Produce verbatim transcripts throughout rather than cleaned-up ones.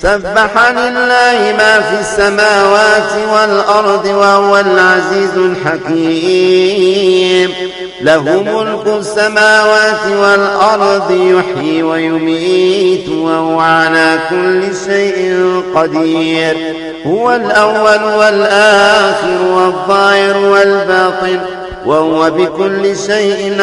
سبح لله ما في السماوات والأرض وهو العزيز الحكيم. له ملك السماوات والأرض يحيي ويميت وهو على كل شيء قدير. هو الأول والآخر والظاهر والباطن وهو بكل شيء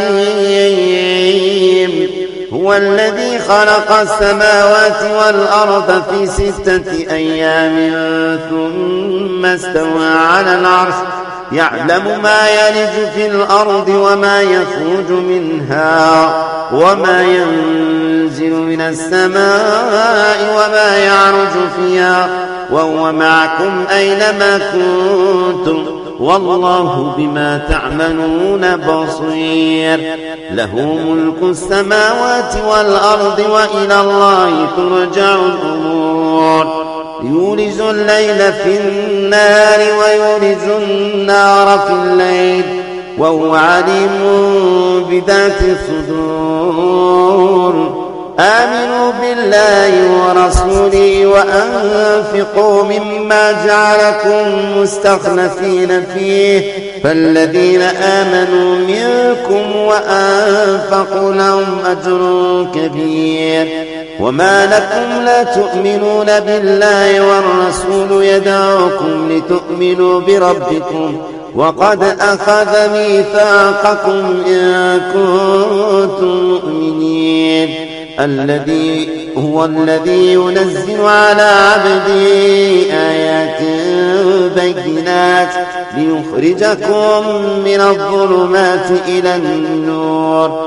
عليم. هو الذي خلق السماوات والأرض في ستة أيام ثم استوى على العرش يعلم ما يلج في الأرض وما يخرج منها وما ينزل من السماء وما يعرج فيها وهو معكم أينما كنتم والله بما تعملون بصير. له ملك السماوات والأرض وإلى الله ترجع الأمور. يولج الليل في النار ويولج النار في الليل وهو عليم بذات الصدور. آمنوا بالله ورسوله وأنفقوا مما جعلكم مستخلفين فيه فالذين آمنوا منكم وأنفقوا لهم أجر كبير. وما لكم لا تؤمنون بالله والرسول يدعوكم لتؤمنوا بربكم وقد أخذ ميثاقكم إن كنتم مؤمنين. الذي هو الذي ينزل على عبده آيات بينات ليخرجكم من الظلمات إلى النور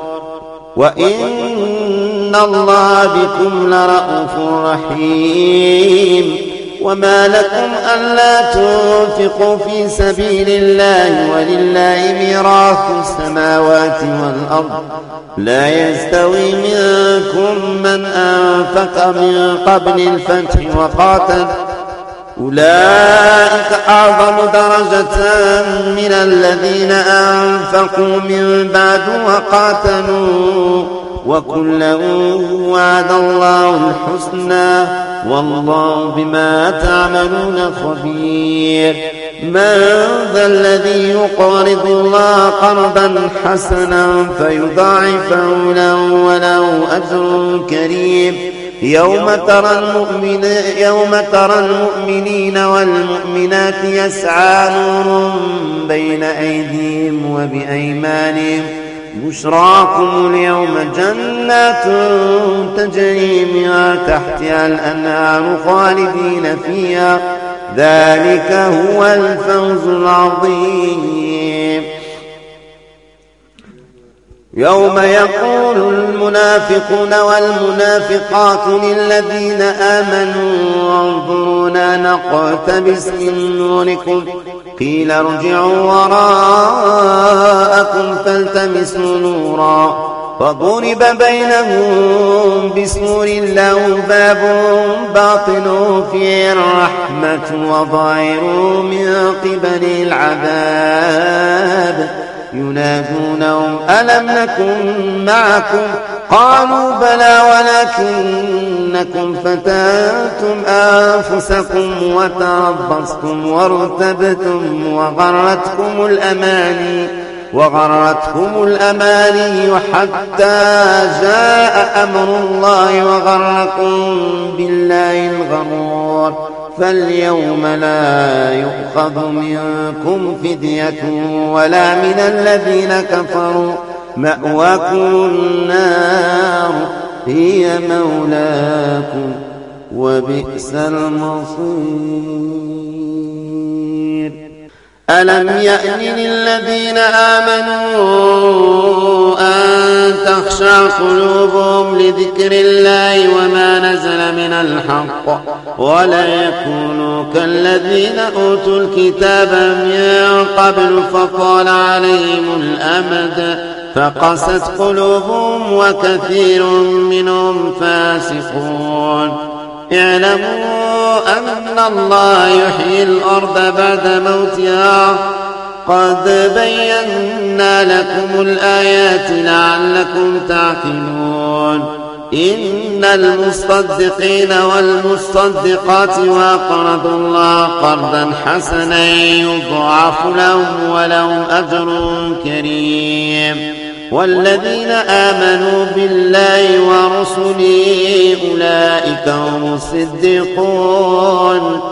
وإن الله بكم لرءوف رحيم. وما لكم ألا تنفقوا في سبيل الله ولله ميراث السماوات والأرض لا يستوي منكم من أنفق من قبل الفتح وقاتل أولئك أعظم درجة من الذين أنفقوا من بعد وقاتلوا وكلا وعد الله الحسنى والله بما تعملون خبير. من ذا الذي يقرض الله قرضا حسنا فيضاعفه له وله أجر كريم. يوم ترى المؤمن يوم ترى المؤمنين والمؤمنات يسعى نورهم بين أيديهم وبأيمانهم بشراكم اليوم جنات تجري من تحتها الأنهار خالدين فيها ذلك هو الفوز العظيم. يوم يقول المنافقون والمنافقات للذين آمنوا انظرونا نقتبس من نوركم قيل ارجعوا وراءكم فالتمسوا نورا فضرب بينهم بسور له باب باطنه فيه الرحمة وظاهره من قبل العذاب ينادونهم ألم نكن معكم قالوا بلى ولكنكم فتنتم أنفسكم وتربصتم وارتبتم وغرتكم الأماني وغرتكم الأماني حتى جاء أمر الله وغركم بالله الغرور. فاليوم لا يؤخذ منكم فدية ولا من الذين كفروا مأواكم النار هي مولاكم وبئس المصير. ألم يأن للذين آمنوا أن تخشع قلوبهم لذكر الله وما نزل من الحق ولا يكونوا كالذين أوتوا الكتاب من قبل فطال عليهم الأمد فقست قلوبهم وكثير منهم فاسقون. اعلموا أن الله يحيي الأرض بعد موتها قد بينا لكم الآيات لعلكم تعقلون. إن المصدقين والمصدقات وأقرضوا الله قرضا حسنا يضاعف لهم ولهم أجر كريم. والذين آمنوا بالله ورسله أولئك هم الصديقون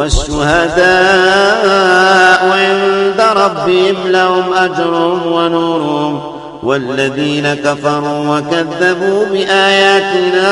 والشهداء عند ربهم لهم أجرهم ونورهم. والذين كفروا وكذبوا بآياتنا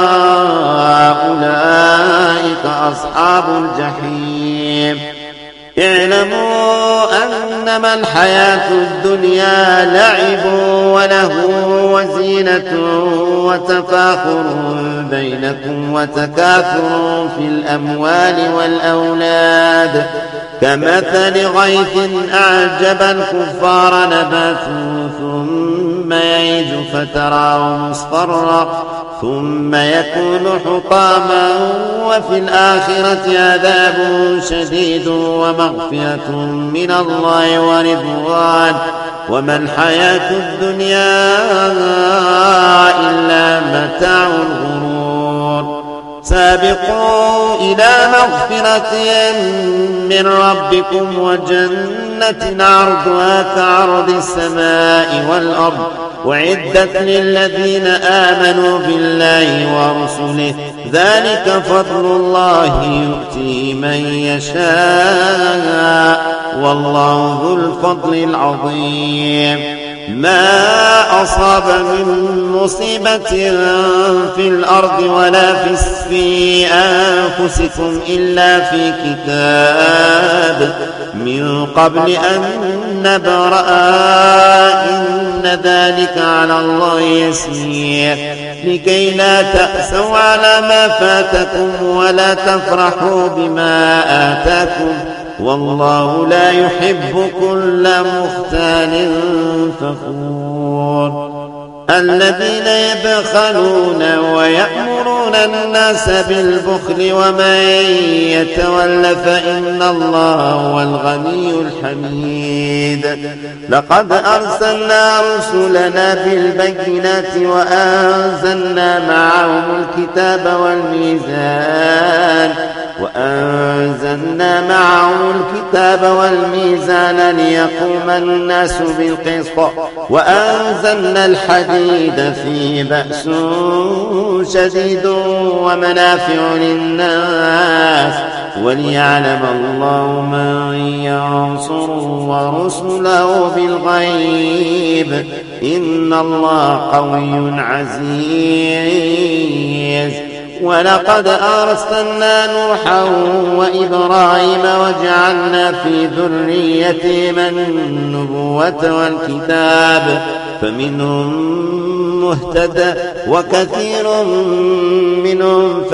أولئك أصحاب الجحيم. اعلموا أنما الحياة الدنيا لعب وله وزينة وتفاخر بينكم وتكاثر في الأموال والأولاد كمثل غيث أعجب الكفار نباته ثم يهيج فتراه مصفرا ثم يكون حطاما وفي الآخرة عذاب شديد ومغفرة من الله ورضوان وما الحياة الدنيا إلا متاع الغرور. سابقوا إلى مغفرة من ربكم وجنة عرضها كعرض السماء والأرض وعدت للذين آمنوا بالله ورسله ذلك فضل الله يؤتي من يشاء والله ذو الفضل العظيم. ما أصاب من مصيبة في الأرض ولا في أنفسكم إلا في كتاب من قبل أن نبرأ إن ذلك على الله يسير لكي لا تأسوا على ما فاتكم ولا تفرحوا بما آتاكم والله لا يحب كل مختال فخور. الذين يبخلون ويأمرون الناس بالبخل ومن يتول فإن الله هو الغني الحميد. لقد أرسلنا رسلنا بالبينات وأنزلنا معهم الكتاب والميزان وأنزلنا معهم الكتاب والميزان ليقوم الناس بالقسط وأنزلنا الحديد فيه بأس شديد ومنافع للناس وليعلم الله من ينصره ورسله بالغيب إن الله قوي عزيز. ولقد أرسلنا نوحا وإبراهيم وجعلنا في ذريتهما النبوة والكتاب فمنهم مهتد وكثير منهم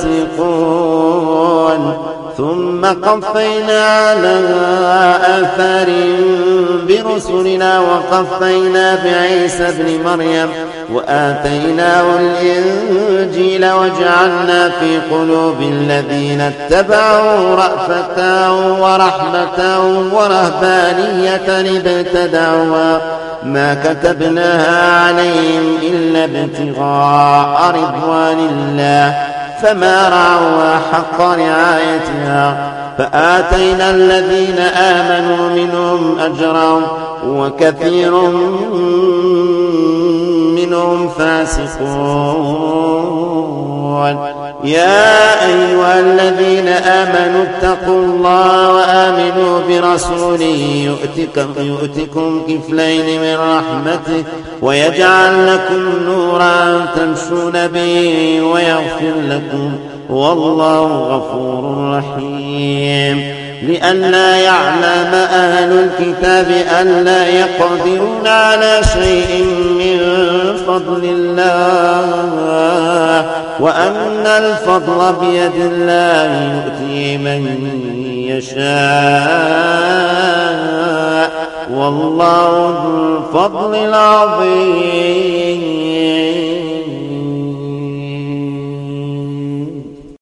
فاسقون. ثم قفينا على آثار برسلنا وقفينا بعيسى ابن مريم وآتيناه الإنجيل وجعلنا في قلوب الذين اتبعوا رأفة ورحمة ورهبانية ابتدعوها ما كتبناها عليهم إلا ابتغاء رضوان الله فما رعوها حق رعايتها فآتينا الذين آمنوا منهم أجرا وكثير منهم فاسقون. يا أيها الذين آمنوا اتقوا الله وآمنوا برسوله يؤتكم, يؤتكم كفلين من رحمته ويجعل لكم نورا تمشون به ويغفر لكم والله غفور رحيم. لئلا يعلم أهل الكتاب ألا يقدرون على شيء من فضل الله وأن الفضل بيد الله يؤتي من يشاء والله ذو الفضل العظيم.